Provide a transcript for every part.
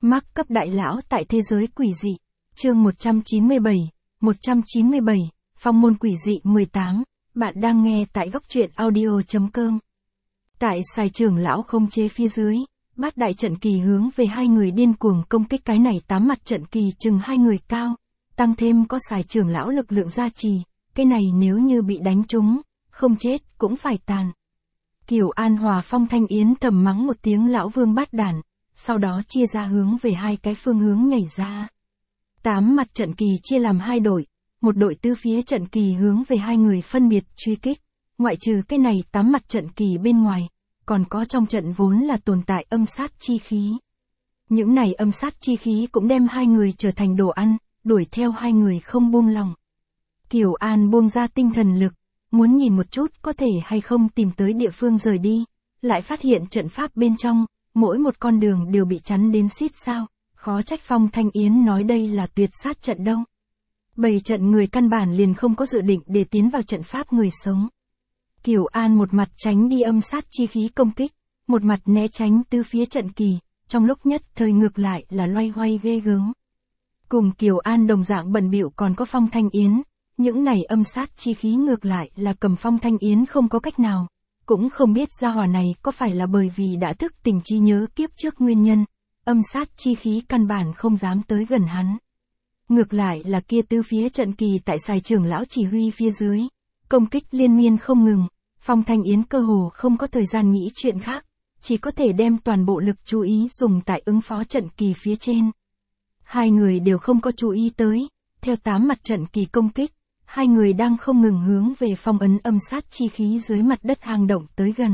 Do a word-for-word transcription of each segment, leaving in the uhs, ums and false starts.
Mark cấp đại lão tại thế giới quỷ dị. Chương một trăm chín mươi bảy, một trăm chín mươi bảy, Phong môn quỷ dị mười tám, bạn đang nghe tại góc truyện audio chấm com. Tại Sài trưởng lão không chế phía dưới, bát đại trận kỳ hướng về hai người điên cuồng công kích. Cái này tám mặt trận kỳ chừng hai người cao, tăng thêm có Sài trưởng lão lực lượng gia trì, cái này nếu như bị đánh trúng, không chết cũng phải tàn. Kiều An Hòa Phong Thanh Yến thầm mắng một tiếng lão vương bát đản, sau đó chia ra hướng về hai cái phương hướng nhảy ra. Tám mặt trận kỳ chia làm hai đội, một đội tư phía trận kỳ hướng về hai người phân biệt truy kích, ngoại trừ cái này tám mặt trận kỳ bên ngoài, còn có trong trận vốn là tồn tại âm sát chi khí. Những này âm sát chi khí cũng đem hai người trở thành đồ ăn, đuổi theo hai người không buông lòng. Kiều An buông ra tinh thần lực, muốn nhìn một chút có thể hay không tìm tới địa phương rời đi, lại phát hiện trận pháp bên trong, mỗi một con đường đều bị chắn đến xít sao, khó trách Phong Thanh Yến nói đây là tuyệt sát trận đâu. Bầy trận người căn bản liền không có dự định để tiến vào trận pháp người sống. Kiều An một mặt tránh đi âm sát chi khí công kích, một mặt né tránh từ phía trận kỳ, trong lúc nhất thời ngược lại là loay hoay ghê gớm. Cùng Kiều An đồng dạng bận bịu còn có Phong Thanh Yến, những này âm sát chi khí ngược lại là cầm Phong Thanh Yến không có cách nào, cũng không biết gia hỏa này có phải là bởi vì đã thức tỉnh trí nhớ kiếp trước nguyên nhân, âm sát chi khí căn bản không dám tới gần hắn. Ngược lại là kia tứ phía trận kỳ tại Sài trưởng lão chỉ huy phía dưới, công kích liên miên không ngừng, Phong Thanh Yến cơ hồ không có thời gian nghĩ chuyện khác, chỉ có thể đem toàn bộ lực chú ý dùng tại ứng phó trận kỳ phía trên. Hai người đều không có chú ý tới, theo tám mặt trận kỳ công kích, hai người đang không ngừng hướng về phong ấn âm sát chi khí dưới mặt đất hang động tới gần.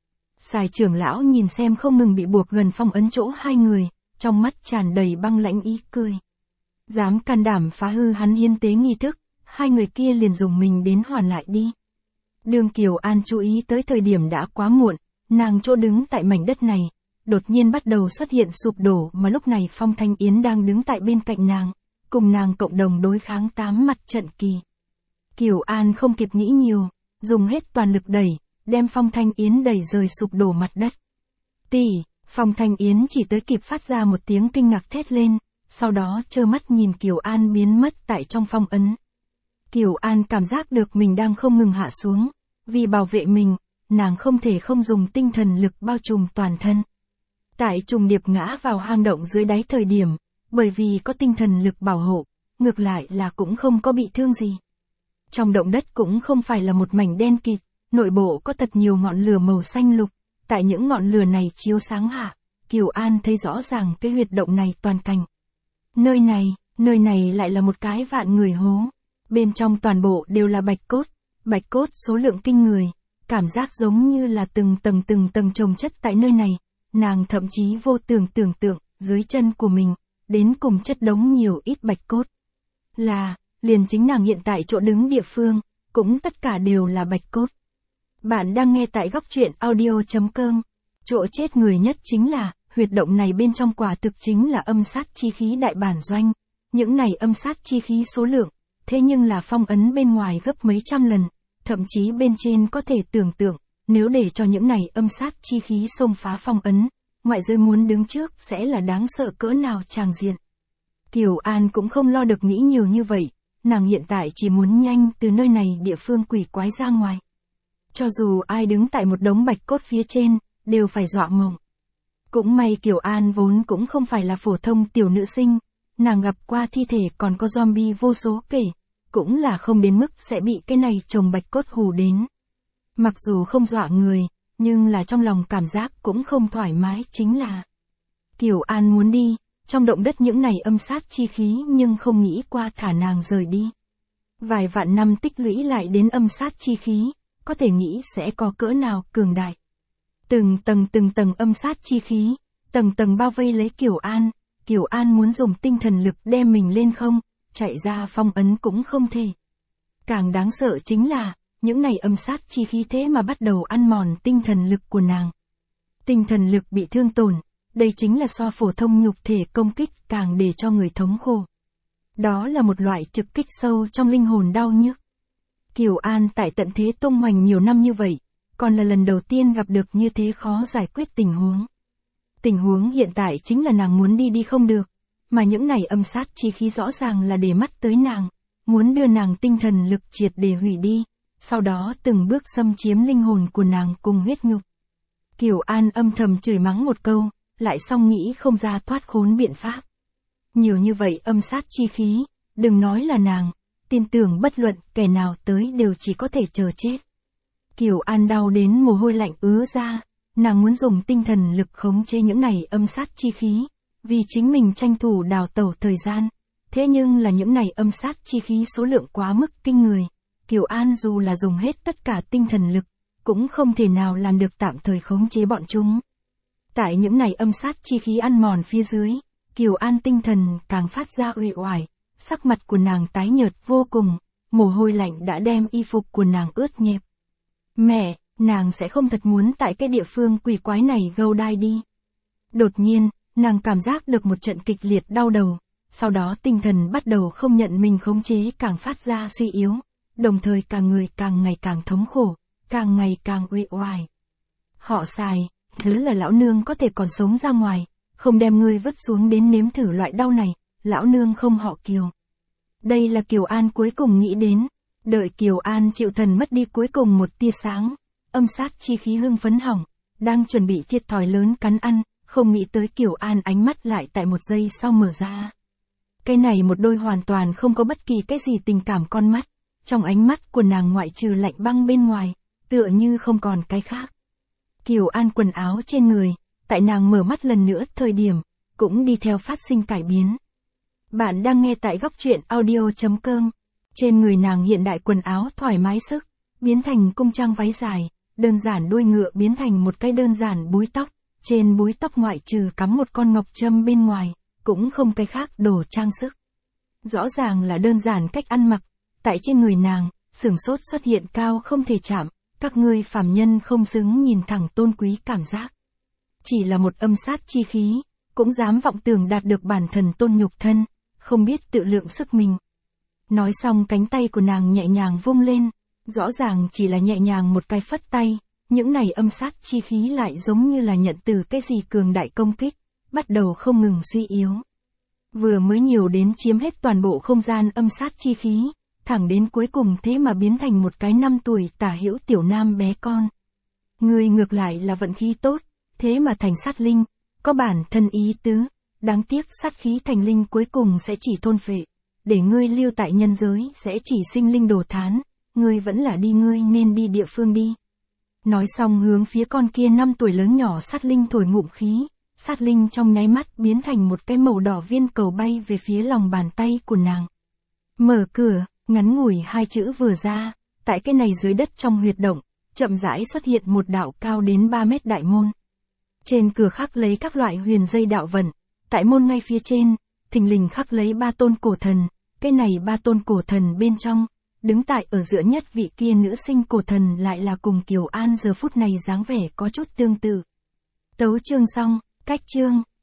Sài trưởng lão nhìn xem không ngừng bị buộc gần phong ấn chỗ hai người, trong mắt tràn đầy băng lãnh ý cười. Dám can đảm phá hư hắn hiến tế nghi thức, hai người kia liền dùng mình đến hoàn lại đi. Đường Kiều An chú ý tới thời điểm đã quá muộn, nàng chỗ đứng tại mảnh đất này, đột nhiên bắt đầu xuất hiện sụp đổ mà lúc này Phong Thanh Yến đang đứng tại bên cạnh nàng, cùng nàng cộng đồng đối kháng tám mặt trận kỳ. Kiều An không kịp nghĩ nhiều, dùng hết toàn lực đẩy, đem Phong Thanh Yến đẩy rời sụp đổ mặt đất. Tỷ, Phong Thanh Yến chỉ tới kịp phát ra một tiếng kinh ngạc thét lên, sau đó trơ mắt nhìn Kiều An biến mất tại trong phong ấn. Kiều An cảm giác được mình đang không ngừng hạ xuống, vì bảo vệ mình, nàng không thể không dùng tinh thần lực bao trùm toàn thân. Tại trùng điệp ngã vào hang động dưới đáy thời điểm, bởi vì có tinh thần lực bảo hộ, ngược lại là cũng không có bị thương gì. Trong động đất cũng không phải là một mảnh đen kịt, nội bộ có thật nhiều ngọn lửa màu xanh lục, tại những ngọn lửa này chiếu sáng hạ, Kiều An thấy rõ ràng cái huyệt động này toàn cảnh. Nơi này, nơi này lại là một cái vạn người hố, bên trong toàn bộ đều là bạch cốt, bạch cốt số lượng kinh người, cảm giác giống như là từng tầng từng tầng chồng chất tại nơi này, nàng thậm chí vô tưởng tưởng tượng, dưới chân của mình, đến cùng chất đống nhiều ít bạch cốt. Là, liền chính nàng hiện tại chỗ đứng địa phương, cũng tất cả đều là bạch cốt. Bạn đang nghe tại góc truyện audio chấm com. Chỗ chết người nhất chính là, huyệt động này bên trong quả thực chính là âm sát chi khí đại bản doanh. Những này âm sát chi khí số lượng, thế nhưng là phong ấn bên ngoài gấp mấy trăm lần, thậm chí bên trên có thể tưởng tượng, nếu để cho những này âm sát chi khí xông phá phong ấn, ngoại giới muốn đứng trước sẽ là đáng sợ cỡ nào tràng diện. Kiều An cũng không lo được nghĩ nhiều như vậy, nàng hiện tại chỉ muốn nhanh từ nơi này địa phương quỷ quái ra ngoài. Cho dù ai đứng tại một đống bạch cốt phía trên, đều phải dọa mộng. Cũng may Kiều An vốn cũng không phải là phổ thông tiểu nữ sinh, nàng gặp qua thi thể còn có zombie vô số kể, cũng là không đến mức sẽ bị cái này chồng bạch cốt hù đến. Mặc dù không dọa người, nhưng là trong lòng cảm giác cũng không thoải mái chính là. Kiều An muốn đi, trong động đất những này âm sát chi khí nhưng không nghĩ qua thả nàng rời đi. Vài vạn năm tích lũy lại đến âm sát chi khí, có thể nghĩ sẽ có cỡ nào cường đại. Từng tầng từng tầng âm sát chi khí, tầng tầng bao vây lấy Kiều An, Kiều An muốn dùng tinh thần lực đem mình lên không, chạy ra phong ấn cũng không thể. Càng đáng sợ chính là, những này âm sát chi khí thế mà bắt đầu ăn mòn tinh thần lực của nàng. Tinh thần lực bị thương tổn, đây chính là so phổ thông nhục thể công kích càng để cho người thống khổ. Đó là một loại trực kích sâu trong linh hồn đau nhức. Kiều An tại tận thế tung hoành nhiều năm như vậy, còn là lần đầu tiên gặp được như thế khó giải quyết tình huống. Tình huống hiện tại chính là nàng muốn đi đi không được, mà những này âm sát chi khí rõ ràng là để mắt tới nàng, muốn đưa nàng tinh thần lực triệt để hủy đi, sau đó từng bước xâm chiếm linh hồn của nàng cùng huyết nhục. Kiều An âm thầm chửi mắng một câu, lại xong nghĩ không ra thoát khốn biện pháp. Nhiều như vậy âm sát chi khí, đừng nói là nàng, tin tưởng bất luận kẻ nào tới đều chỉ có thể chờ chết. Kiều An đau đến mồ hôi lạnh ứa ra, nàng muốn dùng tinh thần lực khống chế những này âm sát chi khí, vì chính mình tranh thủ đào tẩu thời gian. Thế nhưng là những này âm sát chi khí số lượng quá mức kinh người, Kiều An dù là dùng hết tất cả tinh thần lực, cũng không thể nào làm được tạm thời khống chế bọn chúng. Tại những này âm sát chi khí ăn mòn phía dưới, Kiều An tinh thần càng phát ra uể oải, sắc mặt của nàng tái nhợt vô cùng, mồ hôi lạnh đã đem y phục của nàng ướt nhẹp. Mẹ, nàng sẽ không thật muốn tại cái địa phương quỷ quái này gâu đai đi. Đột nhiên, nàng cảm giác được một trận kịch liệt đau đầu, sau đó tinh thần bắt đầu không nhận mình khống chế càng phát ra suy yếu, đồng thời cả người càng ngày càng thống khổ, càng ngày càng uể oải. Họ Xài, thứ là lão nương có thể còn sống ra ngoài, không đem ngươi vứt xuống đến nếm thử loại đau này, lão nương không họ Kiều. Đây là Kiều An cuối cùng nghĩ đến, đợi Kiều An chịu thần mất đi cuối cùng một tia sáng, âm sát chi khí hưng phấn hỏng, đang chuẩn bị thiệt thòi lớn cắn ăn, không nghĩ tới Kiều An ánh mắt lại tại một giây sau mở ra. Cái này một đôi hoàn toàn không có bất kỳ cái gì tình cảm con mắt, trong ánh mắt của nàng ngoại trừ lạnh băng bên ngoài, tựa như không còn cái khác. Kiều An quần áo trên người, tại nàng mở mắt lần nữa thời điểm, cũng đi theo phát sinh cải biến. Bạn đang nghe tại góc truyện audio chấm com. Trên người nàng hiện đại quần áo thoải mái sức, biến thành cung trang váy dài, đơn giản đuôi ngựa biến thành một cái đơn giản búi tóc, trên búi tóc ngoại trừ cắm một con ngọc trâm bên ngoài, cũng không cái khác đồ trang sức. Rõ ràng là đơn giản cách ăn mặc, tại trên người nàng, sừng sốt xuất hiện cao không thể chạm, các ngươi phàm nhân không xứng nhìn thẳng tôn quý cảm giác. Chỉ là một âm sát chi khí, cũng dám vọng tưởng đạt được bản thần tôn nhục thân, không biết tự lượng sức mình. Nói xong cánh tay của nàng nhẹ nhàng vung lên, rõ ràng chỉ là nhẹ nhàng một cái phất tay, những này âm sát chi khí lại giống như là nhận từ cái gì cường đại công kích, bắt đầu không ngừng suy yếu. Vừa mới nhiều đến chiếm hết toàn bộ không gian âm sát chi khí, thẳng đến cuối cùng thế mà biến thành một cái năm tuổi tả hữu tiểu nam bé con. Người ngược lại là vận khí tốt, thế mà thành sát linh, có bản thân ý tứ, đáng tiếc sát khí thành linh cuối cùng sẽ chỉ thôn phệ, để ngươi lưu tại nhân giới sẽ chỉ sinh linh đồ thán, ngươi vẫn là đi ngươi nên đi địa phương đi. Nói xong hướng phía con kia năm tuổi lớn nhỏ sát linh thổi ngụm khí, sát linh trong nháy mắt biến thành một cái màu đỏ viên cầu bay về phía lòng bàn tay của nàng. Mở cửa, ngắn ngủi hai chữ vừa ra, tại cái này dưới đất trong huyệt động, chậm rãi xuất hiện một đạo cao đến ba mét đại môn. Trên cửa khắc lấy các loại huyền dây đạo vận, tại môn ngay phía trên, thình lình khắc lấy ba tôn cổ thần, cái này ba tôn cổ thần bên trong, đứng tại ở giữa nhất vị kia nữ sinh cổ thần lại là cùng Kiều An giờ phút này dáng vẻ có chút tương tự. Tấu chương xong, cách chương.